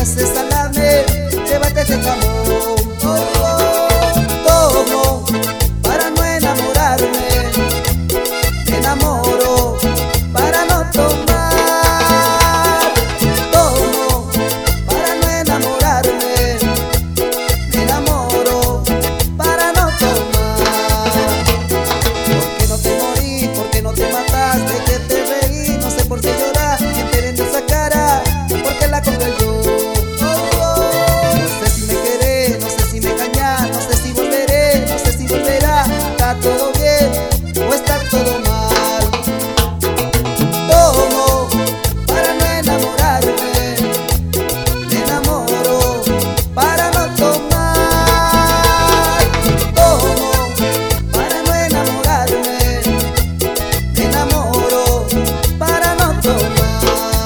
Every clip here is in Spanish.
haces salame, llévate este jamón. Tomo para no enamorarme, me enamoro para no tomar. Tomo para no enamorarme, me enamoro para no tomar. ¿Por qué no te morí? ¿Por qué no te mataste? ¿Qué te reí? No sé por qué llorar. ¿Quién te vendió esa cara? ¿Por qué la compré yo? No sé si me querés, no sé si me engañás, no sé si volveré, no sé si volverá. ¿Está todo bien o está todo mal? Tomo para no enamorarme, me enamoro para no tomar. Tomo para no enamorarme, me enamoro para no tomar.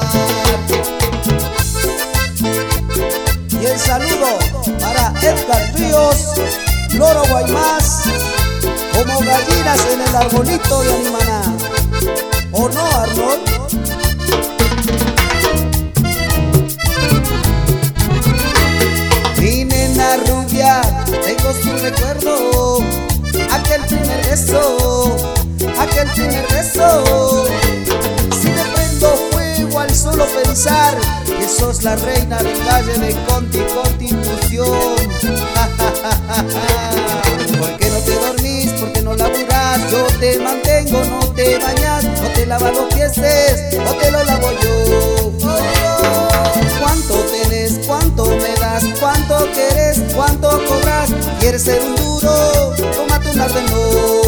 Y el saludo para Edgar Ríos, Loro Guaymás, como gallinas en el arbolito de Animaná. ¿O no, Arnold? Mi nena rubia, tengo su recuerdo, aquel primer beso, aquel primer beso. Si me prendo fuego al solo pensar que sos la reina del valle de Constitución. ¿Por qué no te dormís? ¿Por qué no laburás? Yo te mantengo, no te bañas, no te lavas los pies, no te lo lavo yo. ¿Cuánto tenés? ¿Cuánto me das? ¿Cuánto querés? ¿Cuánto cobras? ¿Quieres ser un duro? Tómate un ardenón.